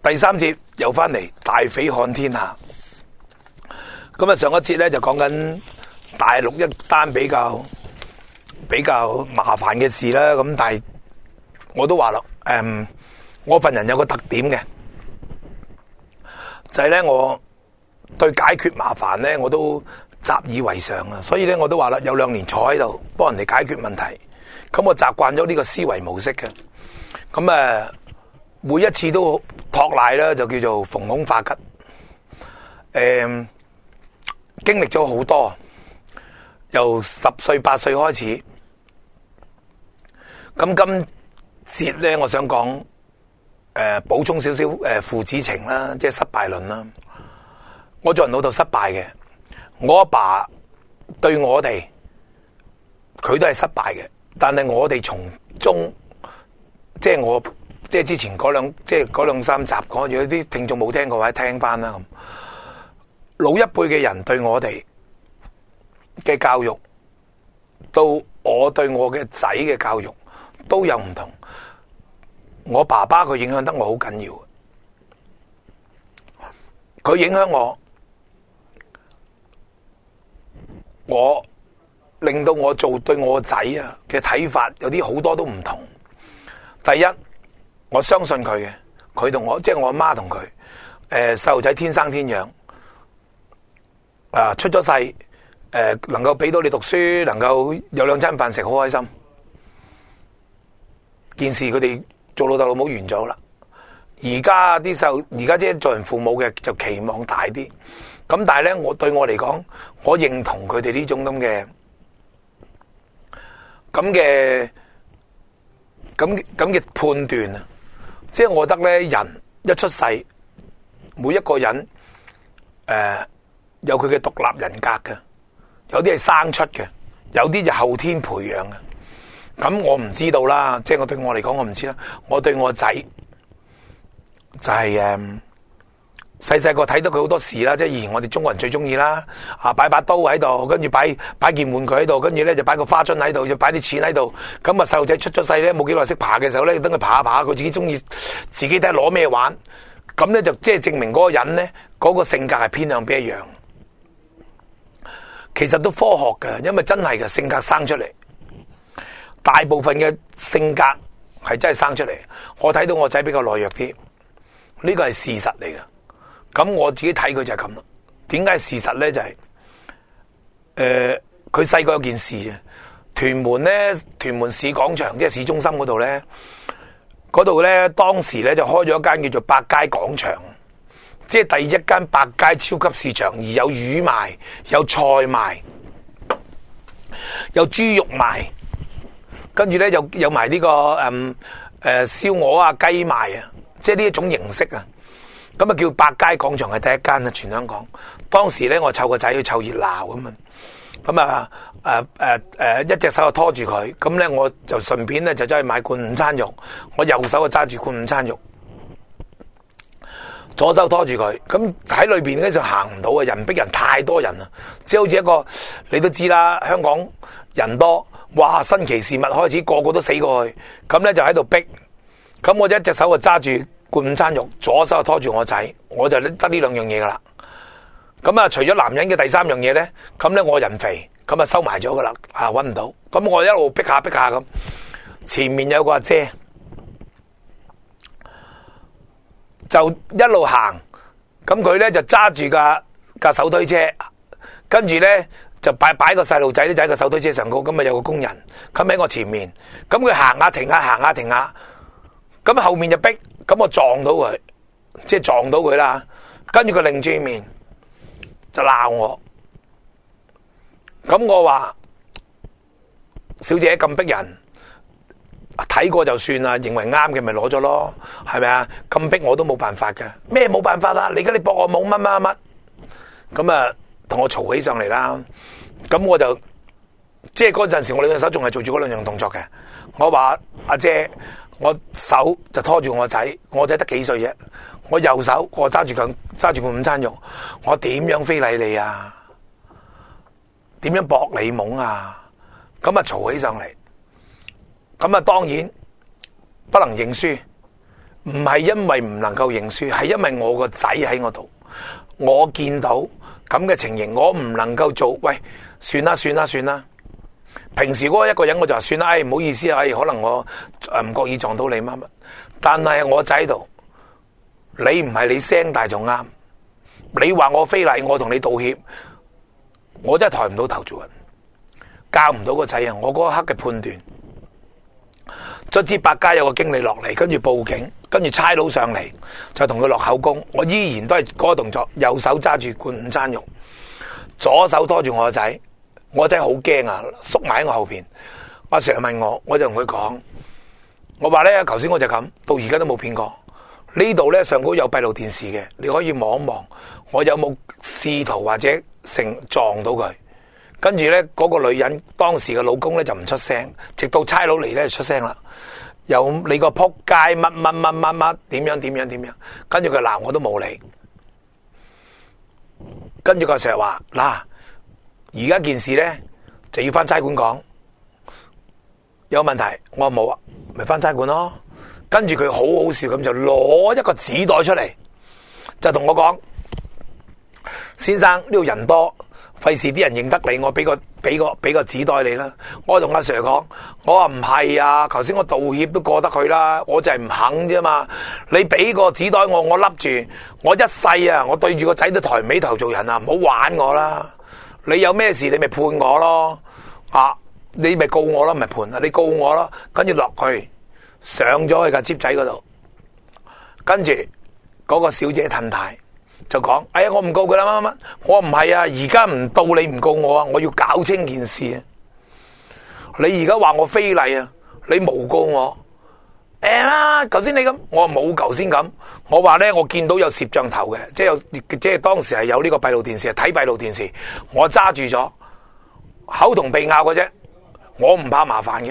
第三節又翻嚟，大匪看天下。咁啊，上一節咧就講緊大陸一單比較麻煩嘅事啦。咁但係我都話啦，我份人有個特點嘅，就係咧我對解決麻煩咧我都習以為常啊。所以咧我都話啦，有2年坐喺度幫人哋解決問題，咁我習慣咗呢個思維模式嘅。咁每一次都托賴啦，就叫做逢凶化吉。經歷咗好多，由10歲8歲開始。咁今節咧，我想講補充少少父子情啦，即係失敗論啦。我做人老豆失敗嘅，我阿爸對我哋，佢都係失敗嘅。但係我哋從中，即係之前嗰兩三集講，如果啲聽眾冇聽過，或者聽翻啦咁。老一輩嘅人對我哋嘅教育，到我對我嘅仔嘅教育都有唔同。我爸爸佢影響得我好緊要，佢影響我令到我對我仔啊嘅睇法有啲好多都唔同。第一，我相信佢嘅，佢同我即係我阿媽同佢，細路仔天生天養，出咗世，能夠俾到你讀書，能夠有2餐飯食，好開心。件事佢哋做老豆老母完咗啦。而家即係做人父母嘅就期望大啲。咁但係咧，對我嚟講，我認同佢哋呢種咁嘅判斷啊。即係我覺得咧，人一出世，每一個人有佢嘅獨立人格嘅，有啲係生出嘅，有啲就後天培養嘅。咁我唔知道啦，即係對我嚟講，我唔知啦。我對我仔就係細個睇到佢好多事啦，即係以前我哋中國人最中意啦，擺把刀喺度，跟住擺件玩具喺度，跟住咧就擺個花樽喺度，就擺啲錢喺度。咁啊，細路仔出咗世咧，冇幾耐識爬嘅時候咧，等佢爬下爬下，佢自己中意自己睇下攞咩玩。咁咧就即係證明嗰個人咧，嗰個性格係偏向邊一樣。其實都科學嘅，因為真係嘅性格生出嚟，大部分嘅性格係真係生出嚟。我睇到我仔比較懦弱啲，呢個係事實嚟嘅。咁我自己睇佢就係咁啦。點解事實咧？就係佢細個有件事啊。屯門市廣場，即係市中心嗰度咧，當時咧就開咗一間叫做百佳廣場，即係第一間百佳超級市場，而有魚賣，有菜賣，有豬肉賣，跟住咧有埋呢個燒鵝啊、雞賣啊，即係呢一種形式啊。咁啊叫百佳廣場係第一間啊，全香港。當時咧我湊個仔去湊熱鬧咁啊，一隻手就拖住佢，咁咧我就順便咧就走去買罐午餐肉，我右手就揸住罐午餐肉，左手拖住佢。咁喺裏邊咧就行唔到啊，人逼人，太多人啦，即係好似一個你都知啦，香港人多，哇，新奇事物開始個個都死過去，咁咧就喺度逼，咁我一隻手就揸住罐午餐肉，左手就拖住我仔，我就得呢2樣嘢噶啦。咁啊，除咗男人嘅第3樣嘢咧，咁咧我人肥，咁啊收埋咗噶啦，搵唔到。咁我一路逼下咁，前面有個阿姐就一路行，咁佢咧就揸住架手推車，跟住咧就擺個細路仔咧就喺個手推車上高，咁啊有個工人，咁喺我前面，咁佢行下停下，咁後面就逼，咁我撞到佢，即係撞到佢啦，跟住佢擰住面就鬧我，咁我話小姐咁逼人，睇過就算啦，認為啱嘅咪攞咗咯，係咪啊？咁逼我都冇辦法嘅，咩冇辦法啦？你而家你駁我冇乜，咁啊同我嘈起上嚟啦，咁我就即係嗰陣時我兩隻手仲係做住嗰2樣動作嘅，我話阿姐，我手就拖住我仔得幾歲啫？我右手我揸住個午餐肉，我點樣非禮你啊？點樣駁你懵啊？咁啊嘈起上嚟，咁啊當然不能認輸， 唔係因為唔能夠認輸，係因為我個仔喺我度，我見到咁嘅情形，我唔能夠做。喂，算啦。平時嗰一個人我就話算啦，唔好意思啊，可能我唔覺意撞到你乜。但係我仔喺度，你唔係你聲大就啱。你話我非禮，我同你道歉，我真係抬唔到頭做人，教唔到個仔啊！我嗰一刻嘅判斷。卒之百佳有個經理落嚟，跟住報警，跟住差佬上嚟就同佢落口供。我依然都係嗰個動作，右手揸住罐午餐肉，左手拖住我個仔。我仔好驚啊，縮埋喺我後邊。阿 Sir 問我，我就同佢講，我話咧，頭先我就咁，到而家都冇變過。呢度咧上高有閉路電視嘅，你可以望一望，我有冇試圖或者成撞到佢。跟住咧，嗰個女人當時嘅老公咧就唔出聲，直到差佬嚟咧就出聲啦。有你個仆街乜點樣，跟住佢鬧我都冇理。跟住個 Sir 話嗱，而家件事咧就要翻差館講，有問題我話冇啊，咪翻差館咯。跟住佢好好笑咁就攞一個紙袋出嚟，就同我講：先生，呢度人多，費事啲人認得你，我俾個紙袋你啦。我同阿 Sir 講，我話唔係啊，頭先我道歉都過得佢啦，我就係唔肯啫嘛。你俾個紙袋我笠住，我一世啊，我對住個仔都抬唔起頭做人啊，唔好玩我啦。你有咩事你咪判我咯，你咪告我咯，咪判啊，你告我咯。跟住落去上咗去架接仔嗰度，跟住嗰個小姐褪軚就講：哎呀，我唔告佢啦，乜。我唔係啊，而家唔到你唔告我啊，我要搞清件事啊。你而家話我非禮啊，你誣告我。頭先你咁，我冇頭先咁。我話咧，我見到有攝像頭嘅，即係當時係有呢個閉路電視，睇閉路電視，我揸住咗，口同鼻拗嘅啫，我唔怕麻煩嘅。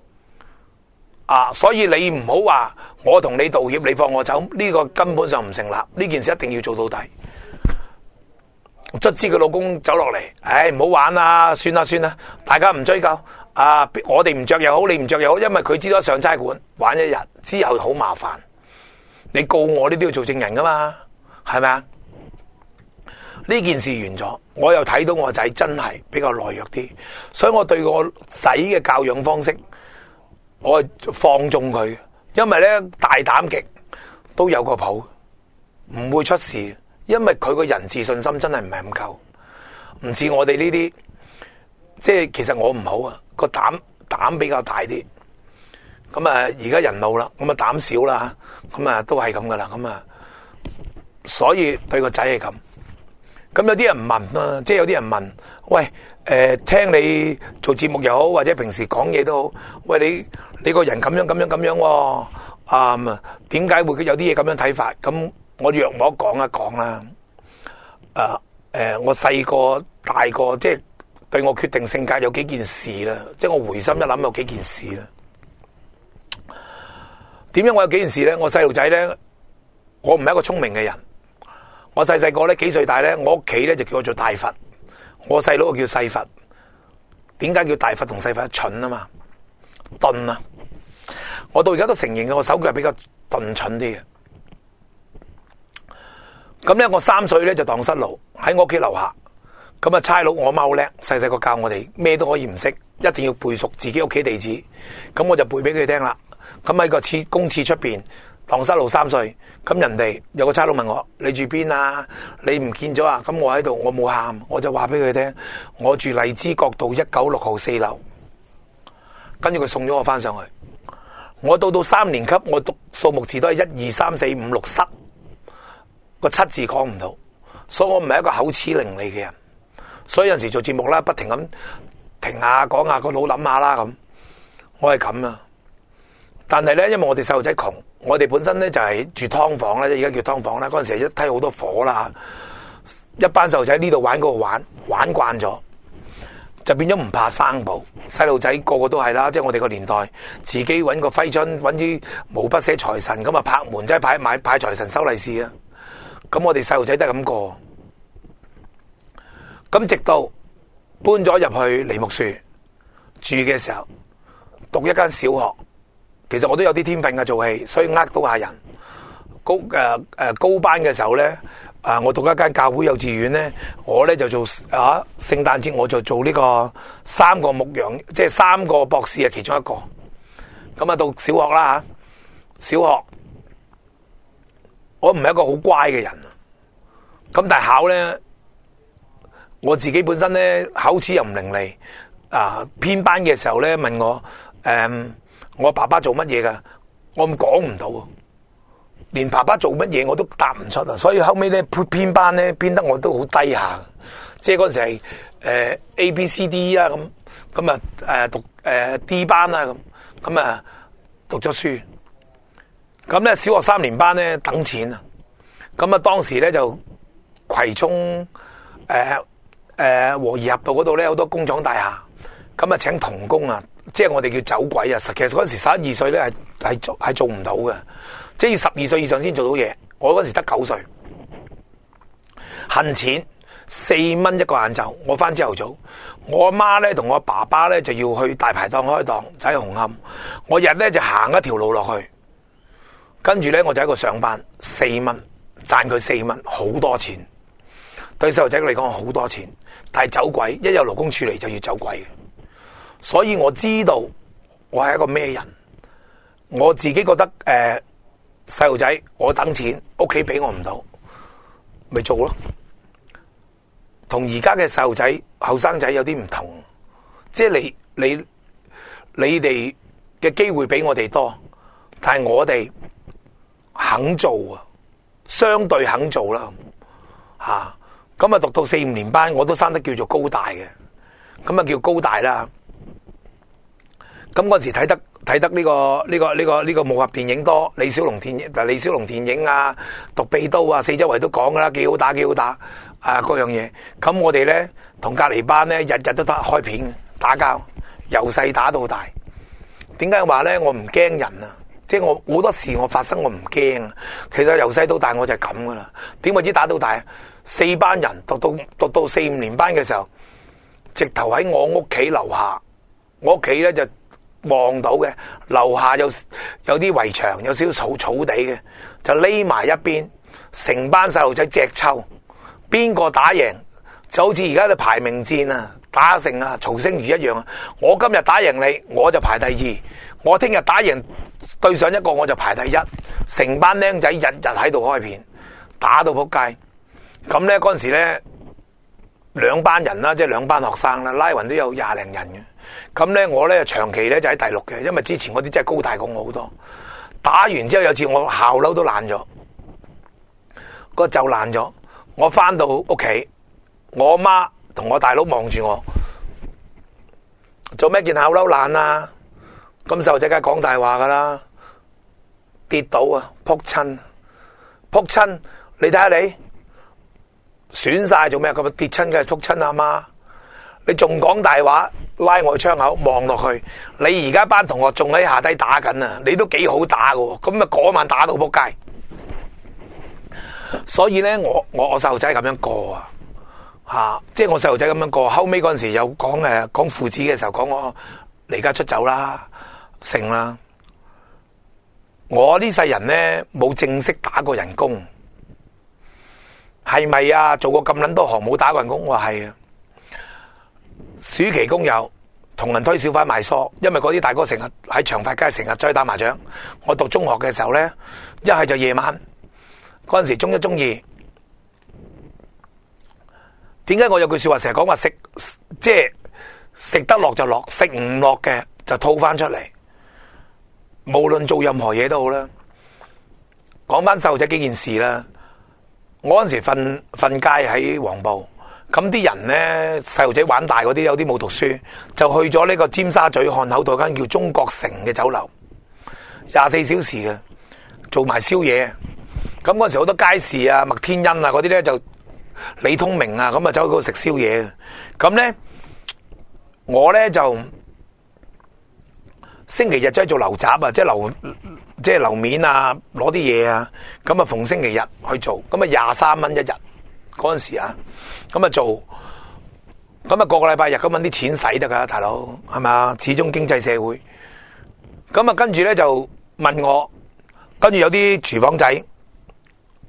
所以你唔好話我同你道歉，你放我走，呢個根本上唔成立。呢件事一定要做到底。卒之佢老公走落嚟，唔好玩啦，算啦，大家唔追究。我哋唔着又好，你唔着又好，因為佢知道上差館玩一日之後好麻煩。你告我，你都要做證人噶嘛，係咪啊？呢件事完咗，我又睇到我仔真係比較懦弱啲，所以我對我仔嘅教養方式，我係放縱佢，因為咧大膽極都有個譜，唔會出事，因為佢個人自信心真係唔係咁夠，唔似我哋呢啲，即係其實我唔好啊，個膽比較大啲，咁啊而家人老啦，咁啊膽小啦，咁啊都係咁噶啦，咁啊所以對個仔係咁。咁有啲人問啊，即係有啲人問，喂，聽你做節目又好，或者平時講嘢都好，喂你個人咁樣喎，點解會有啲嘢咁樣睇法？咁我約我講一講啦。我細個大個，即係對我決定性格有幾件事啦，即係我回心一諗有幾件事啦。點樣我有幾件事咧？我細路仔咧，我唔係一個聰明嘅人。我細個咧幾歲大咧，我屋企咧就叫我做大佛，我細佬叫細佛。點解叫大佛同細佛？蠢啊嘛，鈍啊！我到而家都承認嘅，我手腳係比較鈍蠢啲嘅。咁咧，我3歲咧就蕩失路喺我屋企樓下。咁啊，差佬我媽好叻，細個教我哋咩都可以唔識，一定要背熟自己屋企地址。咁我就背俾佢聽啦。咁喺個公廁出邊。蕩失路3歲，咁人哋有個差佬問我：你住邊啊？你唔見咗啊？咁我喺度，我冇喊，我就話俾佢聽，我住荔枝角道196號4樓。跟住佢送咗我翻上去。我到3年級，我讀數目字都係1、2、3、4、5、6、7，個7字講唔到，所以我唔係一個口齒伶俐嘅人。所以有陣時做節目啦，不停咁停下講下個腦諗下啦咁，我係咁啊。但係咧，因為我哋細路仔窮，我哋本身咧就係住劏房啦，而家叫劏房啦。嗰陣時一梯好多火啦，一班細路仔呢度玩嗰度玩慣咗，就變咗唔怕生保。細路仔個個都係啦，即係我哋個年代，自己搵個揮春，搵啲毛筆寫財神，咁啊拍門即係派財神收利是啊。咁我哋細路仔都係咁過。咁直到搬咗入去梨木樹住嘅時候，讀一間小學。其實我都有啲天分嘅做戲，所以呃到下人。 高班嘅時候咧，我讀一間教會幼稚園咧，我咧就做聖誕節我就做呢個3個牧羊，即係3個博士嘅其中一個。咁啊到小學啦小學我唔係一個好乖嘅人，咁但係考咧，我自己本身咧口齒又唔伶俐，編班嘅時候咧問我，我爸爸做乜嘢噶？我講唔到，連爸爸做乜嘢我都答唔出啊！所以後尾咧編班咧編得我都好低下，即係嗰陣時係A B C D 啊咁啊讀D 班啊咁啊讀咗書，咁咧小學3年班咧等錢啊，咁啊當時咧就葵涌和宜合道嗰度咧好多工廠大廈，咁啊請童工啊。即係我哋叫走鬼啊！其實嗰陣時11、12歲咧係做唔到嘅，即係要12歲以上先做到嘢。我嗰時得9歲，恨錢4蚊一個晏晝，我翻朝頭早，我阿媽咧同我爸爸咧就要去大排檔開檔，就喺紅磡。我日咧就行一條路落去，跟住咧我就喺度上班，4蚊賺佢4蚊，好多錢。對細路仔嚟講好多錢，但係走鬼一有勞工處理就要走鬼。所以我知道我係一個咩人，我自己覺得細路仔我等錢，屋企俾我唔到，咪做咯。同而家嘅細路仔、後生仔有啲唔同，即係你哋嘅機會比我哋多，但係我哋肯做啊，相對肯做啦，咁啊讀到4、5年班，我都生得叫做高大嘅，咁啊叫高大啦。咁嗰時睇得呢個武俠電影多，李小龍電影啊，獨臂刀啊，四周圍都講噶啦，幾好打各樣嘢。咁我哋咧同隔籬班咧日日都得開片打交，由細打到大。點解話咧我唔驚人啊？即係我好多事我發生我唔驚。其實由細到大我就係咁噶啦。點為之打到大？4班人讀到4、5年班嘅時候，直頭喺我屋企樓下，我屋企咧就望到嘅，樓下有啲圍牆，有少少草地嘅，就匿埋一邊，成班細路仔隻抽，邊個打贏就好似而家嘅排名戰啊，打成曹星如一樣啊！我今日打贏你，我就排第2；我聽日打贏對上一個，我就排第1。成班僆仔日日喺度開片，打到仆街。咁咧嗰陣時咧，2班人啦，即係2班學生啦，拉勻都有20零人嘅。咁咧我咧長期咧就喺第6嘅，因為之前嗰啲真係高大過我好多。打完之後有次我校褸都爛咗，個袖爛咗，我翻到屋企，我阿媽同我大佬望住我，做咩件校褸爛啊？咁細路仔梗係講大話噶啦，跌倒啊，仆親，你睇下你損晒做咩？咁跌親嘅係仆親阿媽，你仲講大話？拉我窗口望落去，你而家班同學仲喺下低打緊啊！你都幾好打噶，咁啊嗰晚打到仆街。所以咧，我細路仔咁樣過即係我細路仔咁樣過。後尾嗰陣時有講父子嘅時候，講我離家出走啦，成啦。我呢世人咧冇正式打過人工，係咪啊？做過咁捻多行冇打過人工，我話係啊。暑期工有同人推小販賣梳，因為嗰啲大哥成日喺長發街成日出去打麻雀。我讀中學嘅時候咧，一係就夜晚嗰陣時中1、中2。點解我有句說話成日講話食，即係食得落就落，食唔落嘅就吐翻出嚟。無論做任何嘢都好啦。講翻細路仔幾件事啦，我嗰陣時瞓街喺黃埔。咁啲人咧，細路仔玩大嗰啲，有啲冇讀書，就去咗呢個尖沙咀漢口道間叫中國城嘅酒樓，24小時嘅，做埋宵夜。咁嗰時好多街市啊、麥天恩啊嗰啲咧，就李通明啊，咁啊走去嗰度食宵夜嘅。咁咧，我咧就星期日走去做樓閘啊，即係樓面啊，攞啲嘢啊。咁啊，逢星期日去做，咁啊23蚊一日。嗰陣時啊，咁啊做，咁啊個禮拜日咁搵啲錢使得噶，大佬係咪？始終經濟社會。咁啊跟住咧就問我，跟住有啲廚房仔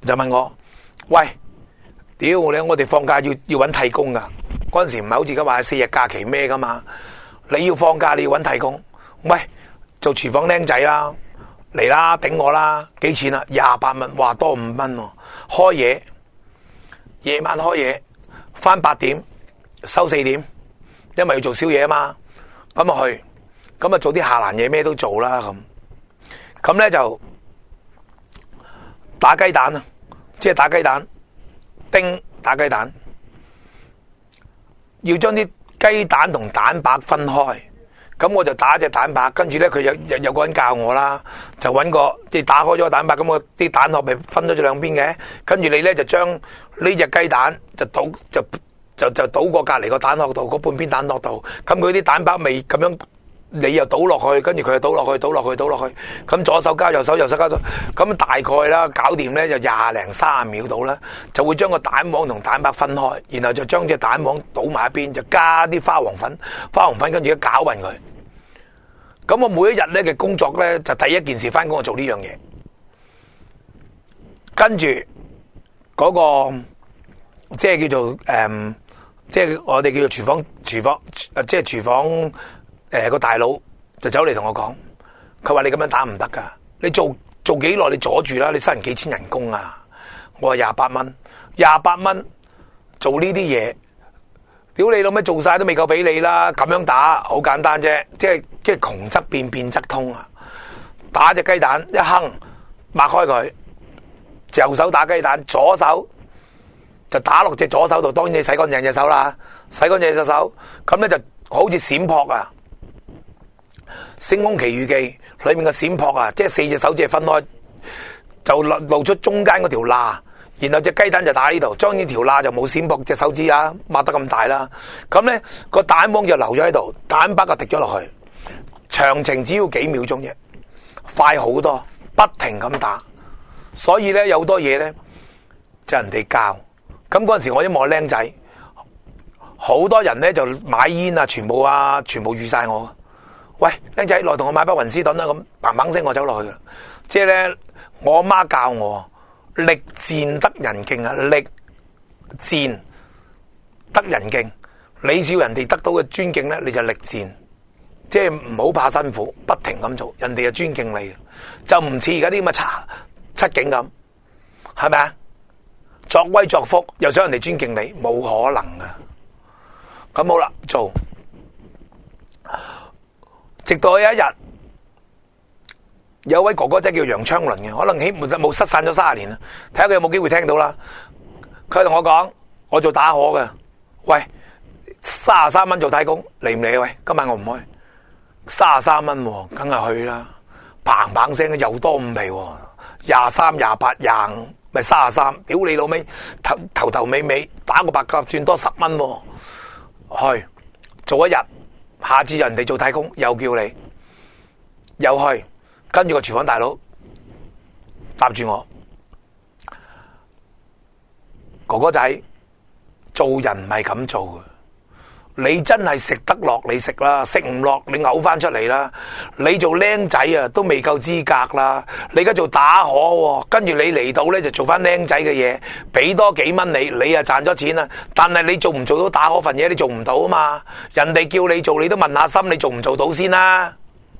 就問我：喂，屌你！我哋放假要搵替工噶，嗰陣時唔係好似而家話4日假期咩噶嘛？你要放假你要搵替工，喂，做廚房僆仔啦，嚟啦，頂我啦，幾錢啊？28蚊，哇，多5蚊喎！開嘢，夜晚開嘢，返8點，收4點，因為要做宵夜啊嘛。咁啊去，咁啊做啲下欄嘢，咩都做啦咁咧就打雞蛋啊，即係打雞蛋，叮打雞蛋，要將啲雞蛋同蛋白分開。咁我就打隻蛋白，跟住咧佢有個人教我啦，就揾個即係打開咗個蛋白，咁個啲蛋殼咪分咗咗兩邊嘅。跟住你咧就將呢隻雞蛋就倒過隔籬個蛋殼度，嗰半邊蛋殼度。咁佢啲蛋白未咁樣，你又倒落去，跟住佢又倒落去，咁左手交右手，右手交左手，咁大概啦，搞掂咧就20零30秒到啦，就會將個蛋黃同蛋白分開，然後就將隻蛋黃倒埋一邊，就加啲花黃粉，跟住一攪勻佢。咁我每一日咧嘅工作咧，就第一件事翻工就做呢樣嘢，跟住嗰個即係叫做即係我哋叫做廚房即係廚房個大佬就走嚟同我講，佢話你咁樣打唔得噶，你做幾耐你阻住啦，你收人幾千人工啊！我話28蚊做呢啲嘢，屌你老味做晒都未夠俾你啦！咁樣打好簡單啫，即係窮則變，變則通啊！打隻雞蛋一哼，擘開佢，右手打雞蛋，左手就打落隻左手度，當然你洗乾淨隻手啦，洗乾淨隻手，咁咧就好似閃撲啊！《星空奇遇記》裏面嘅閃撲啊，即係4隻手指分開，就露出中間嗰條罅，然後隻雞蛋就打呢度，將呢條罅就冇閃撲隻手指啊，擘得咁大啦。咁咧個蛋黃就留咗喺度，蛋白就滴咗落去，長程只要幾秒鐘啫，快好多，不停咁打。所以咧有好多嘢咧就人哋教。咁嗰陣時我因為我僆仔，好多人咧就買煙啊，全部預晒我。喂，僆仔，來同我買包雲斯頓啦，咁砰砰聲我走落去啦。即係咧，我阿媽教我力戰得人敬啊，力戰得人敬。你要人哋得到嘅尊敬咧，你就力戰，即係唔好怕辛苦，不停咁做，人哋就尊敬你，就唔似而家啲咁嘅七警咁，係咪啊？作威作福又想人哋尊敬你，冇可能啊！咁好啦，做。直到有一日，有位哥哥仔叫楊昌倫嘅，可能冇失散咗30年啦，睇下佢有冇機會聽到啦。佢同我講，我做打荷嘅，喂，33蚊做替工，嚟唔嚟啊？喂，今晚我唔開，33蚊，梗係去啦，砰砰聲又多5皮，23、28、25，咪33，屌你老味，頭尾打個白鴿轉多10蚊，去做一日。下次人哋做替工又叫你，又去，跟住個廚房大佬搭住我，哥哥仔，做人唔係咁做嘅。你真係食得落你食啦，食唔落你嘔翻出嚟啦。你做僆仔啊都未夠資格啦，你而家做打荷，跟住你嚟到咧就做翻僆仔嘅嘢，俾多幾蚊你啊賺咗錢啦。但係你做唔做到打荷份嘢，你做唔到啊嘛。人哋叫你做，你都問下心，你做唔做到先啦。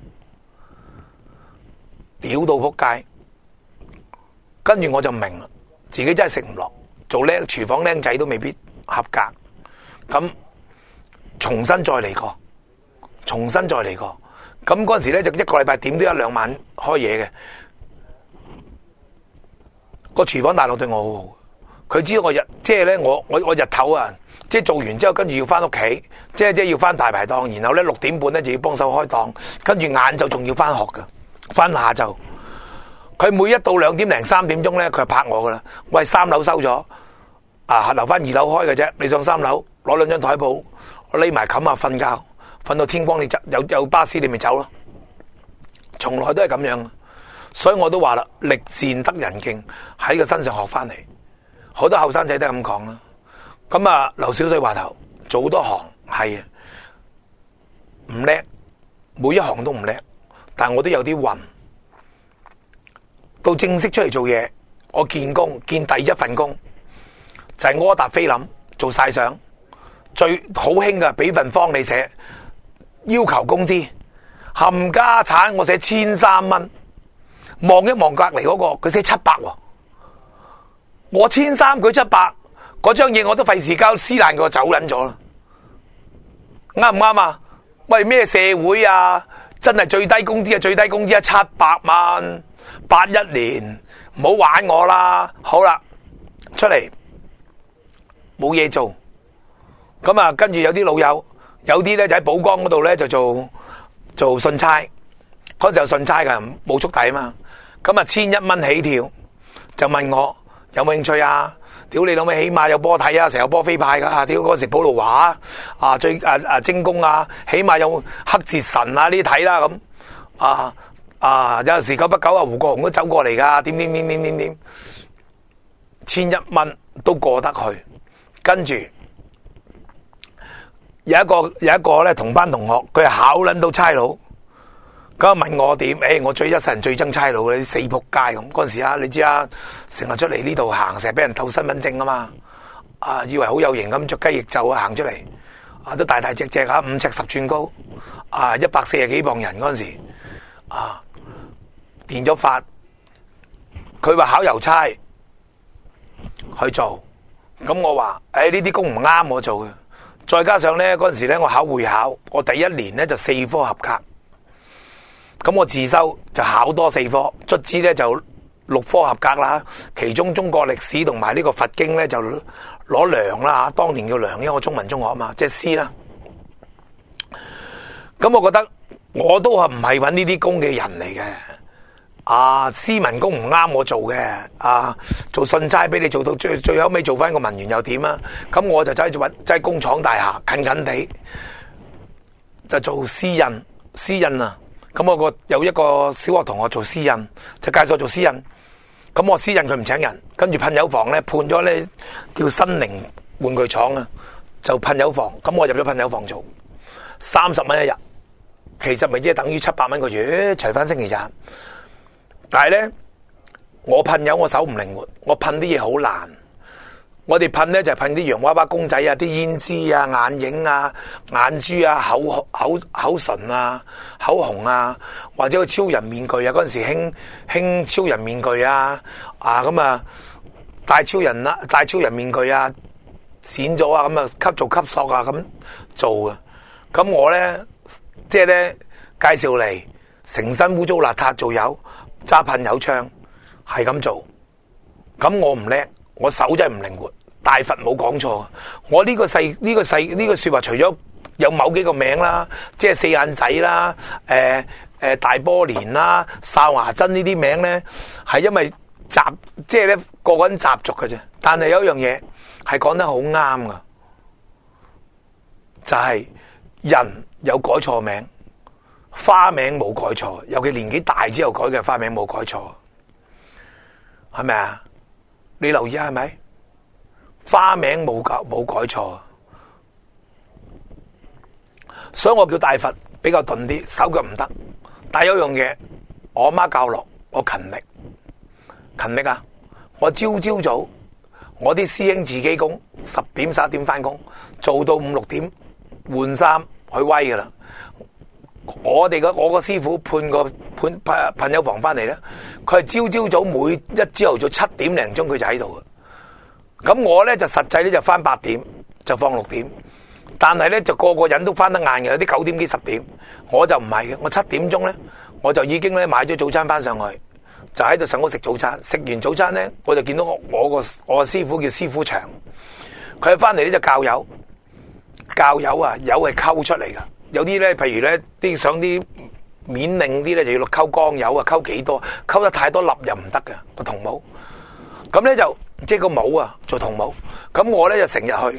屌到仆街，跟住我就明啦，自己真係食唔落，做廚房僆仔都未必合格，咁。重新再嚟過。咁嗰陣時咧就一個禮拜點都1-2晚開嘢嘅。個廚房大佬對我好好，佢知道我即係咧我日頭啊，即係做完之後跟住要翻屋企，即係要翻大排檔，然後咧6點半咧就要幫手開檔，跟住晏晝仲要翻學噶，翻下晝。佢每一到2點零3點鐘咧，佢就拍我噶啦。喂，3樓收咗，啊留翻2樓開嘅啫，你上3樓攞2張台布。我匿埋冚下瞓覺，瞓到天光你走，有巴士你咪走咯。從來都係咁樣，所以我都話啦，力戰得人敬，喺佢身上學翻嚟。好多後生仔都係咁講啦。咁啊，流少水話頭，做好多行係唔叻，每一行都唔叻，但我都有啲運。到正式出嚟做嘢， 我見工見第一份工就係柯達菲林做晒相，最好興噶，俾份方你寫，要求工資冚家產，我寫1300蚊，望一望隔籬嗰個，佢寫700，我1300佢700，嗰張嘢我都費事交，撕爛佢走撚咗啦，啱唔啱啊？喂，咩社會啊？真係最低工資啊，最低工資啊700萬，81年，唔好玩我啦！好啦，出嚟冇嘢做，咁啊，跟住有啲老友，有啲咧就喺寶崗嗰度咧就做信差，嗰時候信差噶冇速遞啊嘛，咁啊1100蚊起跳，就問我有冇興趣啊？屌你老味，起碼有波睇啊，成日有波飛派噶。屌嗰時普羅華啊，最精工啊，起碼有黑捷神啊呢啲睇啦咁有陣時久不久啊，胡國雄都走過嚟噶，點1100蚊都過得去。跟住有一個咧同班同學，佢係考撚到差佬。咁問我點？我一世人最憎差佬嘅，死仆街咁。嗰陣時啊，你知啊，成日出嚟呢度行，成日俾人偷身份證啊嘛。以為好有型咁，着雞翼袖行出嚟，都大大隻隻5尺10寸高，140幾磅人嗰陣時，電咗發。佢話考郵差去做，咁我話呢啲工唔啱我做嘅。再加上咧嗰陣時咧，我考會考，我第一年咧就4科合格。咁我自修就考多4科，卒之咧就6科合格啦。其中中國歷史同埋呢個佛經咧就攞良啦，當年叫良，因為我中文中學啊嘛，即係 C 啦。咁我覺得我都係唔係搵呢啲工嘅人嚟嘅。斯文工唔啱我做嘅。做信差俾你做到最後尾做翻個文員又點啊？咁我就走去搵工廠大廈近近地就做私印啊。咁我有一個小學同學做私印，就介紹我做私印。咁我私印佢唔請人，跟住噴油房咧判咗咧叫新寧玩具廠啊，就噴油房。咁我入咗噴油房做30蚊一日，其實咪即係等於700蚊個月，除翻星期日。但係咧我噴油我手唔靈活，我噴啲嘢好難。我哋噴咧就係噴啲洋娃娃公仔啊，啲胭脂啊、眼影啊、眼珠啊、口唇啊、口紅啊，或者個超人面具啊，嗰陣時興超人面具啊，戴超人面具啊，剪咗啊，咁啊吸索啊咁做啊。咁我咧即係咧介紹嚟，成身污糟邋遢做油，揸噴油槍係咁做。咁我唔叻，我手真係唔靈活。大佛冇講錯，我呢個說話除咗有某幾個名啦，即係4眼仔啦，大波年啦、哨牙珍呢啲名咧，係因為即係咧個個人習俗嘅啫。但係有一樣嘢係講得好啱噶，就係人有改錯名，花名冇改錯，尤其年紀大之後改嘅花名冇改錯，係咪啊？你留意下係咪？花名冇改錯，所以我叫大佛比較鈍啲，手腳唔得。但係有樣嘢，我媽教落我勤力啊！我朝早，我啲師兄自己工10點11點翻工，做到5、6點換衫去威噶啦。我個師傅噴油房翻嚟咧，佢係朝早每一朝頭早7點零鐘佢就喺度。咁我咧就實際咧就翻8點就放6點，但係咧就個人都翻得晏嘅，有啲9點幾10點，我就唔係嘅，我7點鐘咧我就已經咧買咗早餐翻上去，就喺度上屋食早餐。食完早餐咧，我就見到我個師傅叫師傅長，佢翻嚟咧就教油啊，油係溝出嚟噶，有啲咧譬如咧啲想啲面令啲咧就要落溝光油啊，溝幾多，溝得太多粒又唔得嘅個銅帽，咁咧就。即係個帽啊，做銅帽。咁我咧就成日去，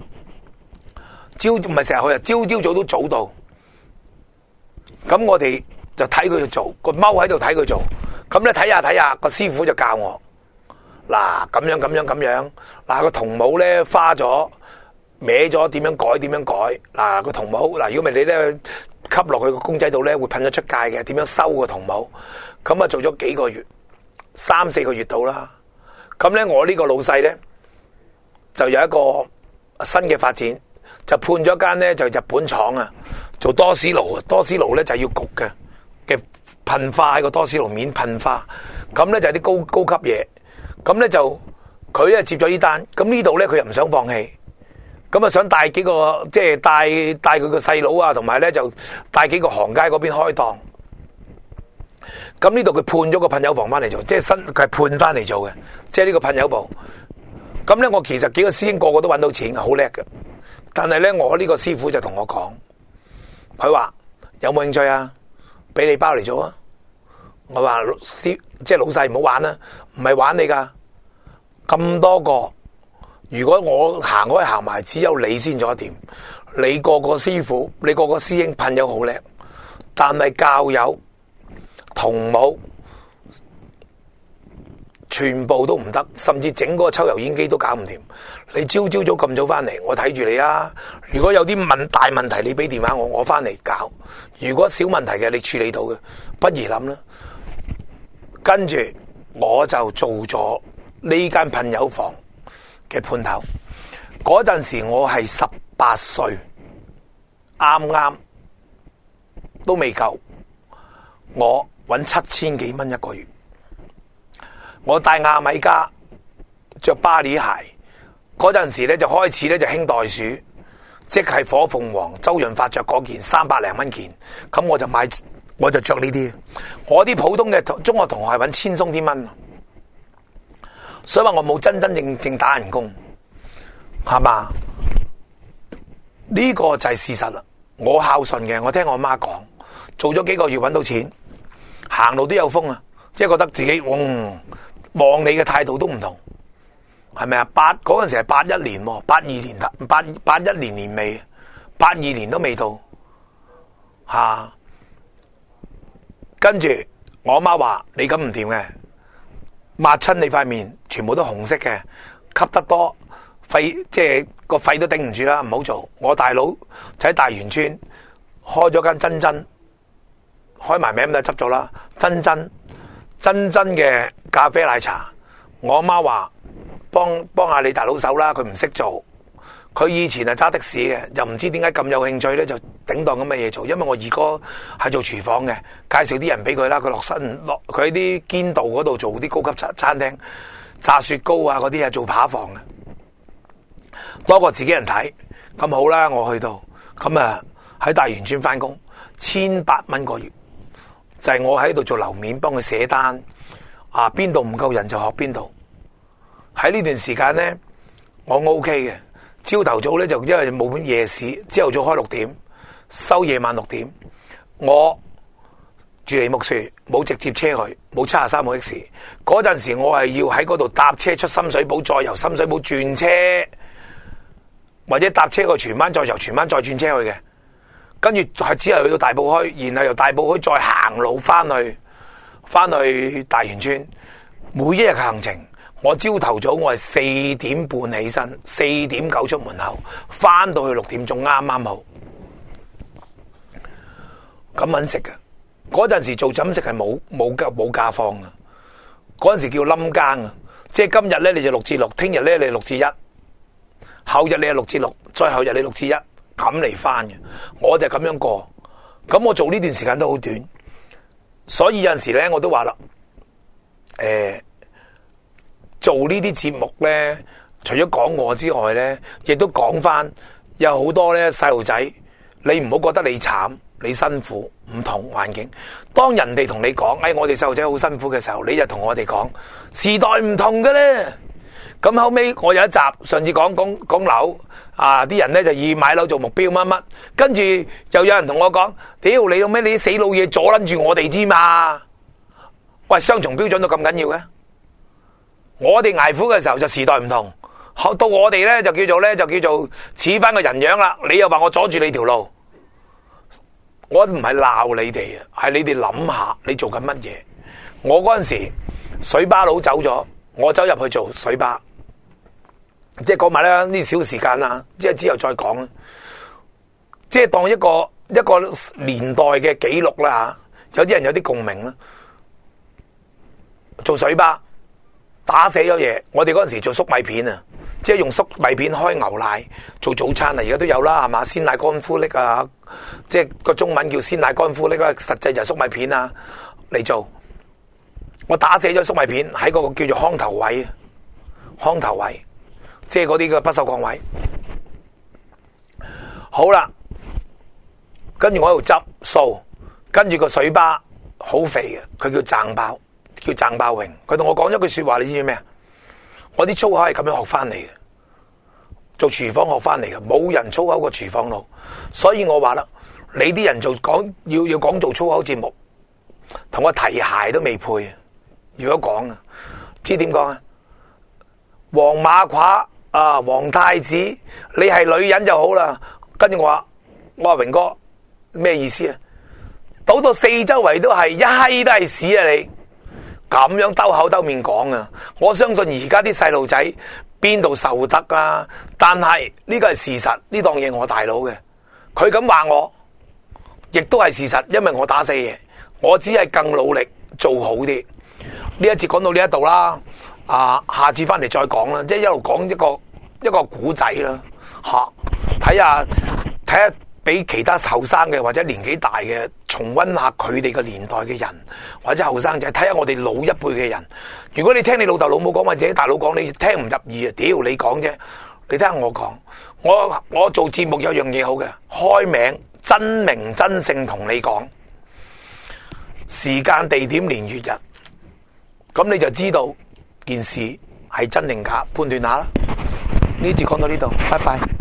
唔係成日去啊，朝早都早到。咁我哋就睇佢做，個踎喺度睇佢做。咁咧睇下，個師傅就教我，嗱咁樣。嗱個銅帽咧花咗、歪咗，點樣改？嗱個銅帽，嗱如果唔係你咧吸落去個公仔度咧會噴咗出界嘅，點樣收個銅帽？咁啊做咗幾個月，3、4個月到啦。 咁咧我呢個老細咧就有一個新嘅發展，就判咗一間咧就日本廠啊，做多士爐，多士爐咧就要焗嘅噴花喺個多士爐面噴花，咁咧就係啲高級嘢，咁咧就佢咧接咗呢單，咁呢度咧佢又唔想放棄。咁啊，想帶幾個即係帶佢個細佬啊，同埋咧就帶幾個行街嗰邊開檔。咁呢度佢判咗個噴油房翻嚟做，即係佢係判翻嚟做嘅，即係呢個噴油部。咁咧，我其實幾個師兄個個都揾到錢，好叻嘅。但係咧，我呢個師傅就同我講，佢話有冇興趣啊？俾你包嚟做啊！我話即係老細唔好玩啦，唔係玩你噶，咁多個。如果我行開行埋，只有你先做得掂。你個個師傅，你個個師兄噴油好叻，但係教友、同母全部都唔得，甚至整嗰個抽油煙機都搞唔掂。你朝早咁早翻嚟，我睇住你啊！如果有啲大問題，你俾電話我翻嚟搞。如果小問題嘅，你處理到嘅，不如諗啦。跟住我就做咗呢間噴油房嘅判頭，嗰陣時我係18歲，啱都未夠，我搵7000幾蚊一個月，我戴亞米加，着巴黎鞋，嗰陣時咧就開始咧就興袋鼠，即係火鳳凰周潤發着嗰件300零蚊件，咁我就着呢啲，我啲普通嘅中學同學係搵千鬆啲蚊。所以話我冇真正打人工，係嘛？呢個就係事實啦。我孝順嘅，我聽我媽講，做咗幾個月搵到錢，行路都有風啊！即係覺得自己，望你嘅態度都唔同，係咪啊？嗰陣時係81年，82年81年年尾，82年都未到，吓。跟住我媽話：你咁唔掂嘅。抹親你塊面，全部都紅色嘅，吸得多，肺即係個肺都頂唔住啦，唔好做。我大佬就喺大元村開咗間珍，開埋名都執咗啦。珍嘅咖啡奶茶，我阿媽話幫下你大佬手啦，佢唔識做。佢以前係揸的士嘅，又唔知點解咁有興趣咧，就頂檔咁嘅嘢做。因為我二哥係做廚房嘅，介紹啲人俾佢啦。佢佢喺啲堅道嗰度做啲高級餐廳，炸雪糕啊嗰啲啊，做扒房嘅，多過自己人睇。咁好啦，我去到咁啊喺大元村翻工，1800蚊個月，就係我喺度做樓面幫佢寫單啊，邊度唔夠人就學邊度。喺呢段時間咧，我 OK 嘅。朝頭早咧就因為冇夜市，朝頭早開6點，收夜晚6點。我住梨木樹，冇直接車去，冇73號 X。嗰陣時我係要喺嗰度搭車出深水埗，再由深水埗轉車，或者搭車去荃灣，再由荃灣再轉車去嘅。跟住係只係去到大埔墟，然後由大埔墟再行路翻去大元村。每一日嘅行程。我朝頭早我係4點半起身，4點9出門口，翻到去6點鐘啱好。咁搵食嘅，嗰陣時做飲食係冇假放嘅，嗰陣時叫冧更啊，即係今日咧你就6至6，聽日咧你6至1，後日你係6至6，再後日你6至1，咁嚟翻嘅。我就咁樣過，咁我做呢段時間都好短，所以有陣時咧我都話啦，做呢啲節目咧，除咗講我之外咧，亦都講翻有好多咧細路仔，你唔好覺得你慘，你辛苦，唔同環境。當人哋同你講，我哋細路仔好辛苦嘅時候，你就同我哋講，時代唔同嘅咧。咁後尾我有一集上次講樓啊，啲人咧就以買樓做目標乜乜，跟住又有人同我講，屌你老咩，你啲死老嘢阻撚住我哋之嘛？喂，雙重標準都咁緊要嘅？我哋捱苦嘅時候就時代唔同，到我哋咧就叫做似翻個人樣啦。你又話我阻住你條路，我唔係鬧你哋啊，係你哋諗下你做緊乜嘢。我嗰陣時水巴佬走咗，我走入去做水巴，即係講埋啦呢小時間啦，即係之後再講啦。即係當一個年代嘅記錄啦吓，有啲人有啲共鳴啦。做水巴。 打死咗嘢。我哋嗰陣時做粟米片啊，即係用粟米片開牛奶做早餐啊，而家都有啦，係嘛？鮮奶乾夫粒啊，即係個中文叫鮮奶乾夫粒啦，實際就係粟米片啊嚟做。我打死咗粟米片喺嗰個叫做康頭位，康頭位，即係嗰啲嘅不鏽鋼位。好啦，跟住我喺度執數，跟住個水吧好肥嘅，佢叫掙包，叫掙包榮。佢同我講咗句說話，你知唔知咩啊？我啲粗口係咁樣學翻嚟嘅，做廚房學翻嚟嘅，冇人粗口過廚房佬。所以我話啦，你啲人要講做粗口節目，同我提鞋都未配。如果講啊，知點講啊？黃馬褂啊，皇太子，你係女人就好啦。跟住我話榮哥咩意思啊？倒到四周圍都係一閪都係屎啊！你咁樣兜口兜面講啊！我相信而家啲細路仔邊度受得啊？但係呢個係事實，呢檔嘢我大佬嘅，佢咁話我，亦都係事實，因為我打死嘢，我只係更努力做好啲。呢一節講到呢一度啦，下次翻嚟再講啦，即係一路講一個古仔啦，睇下俾其他後生嘅或者年紀大嘅重溫下佢哋嘅年代嘅人，或者後生仔睇下我哋老一輩嘅人。如果你聽你老豆老母講或者大佬講，你聽唔入耳啊！屌你講啫，你聽下我講，我做節目有樣嘢好嘅，開名真名真姓同你講，時間地點年月日。咁你就知道件事係真定假，判斷下啦。呢節講到呢度，拜拜。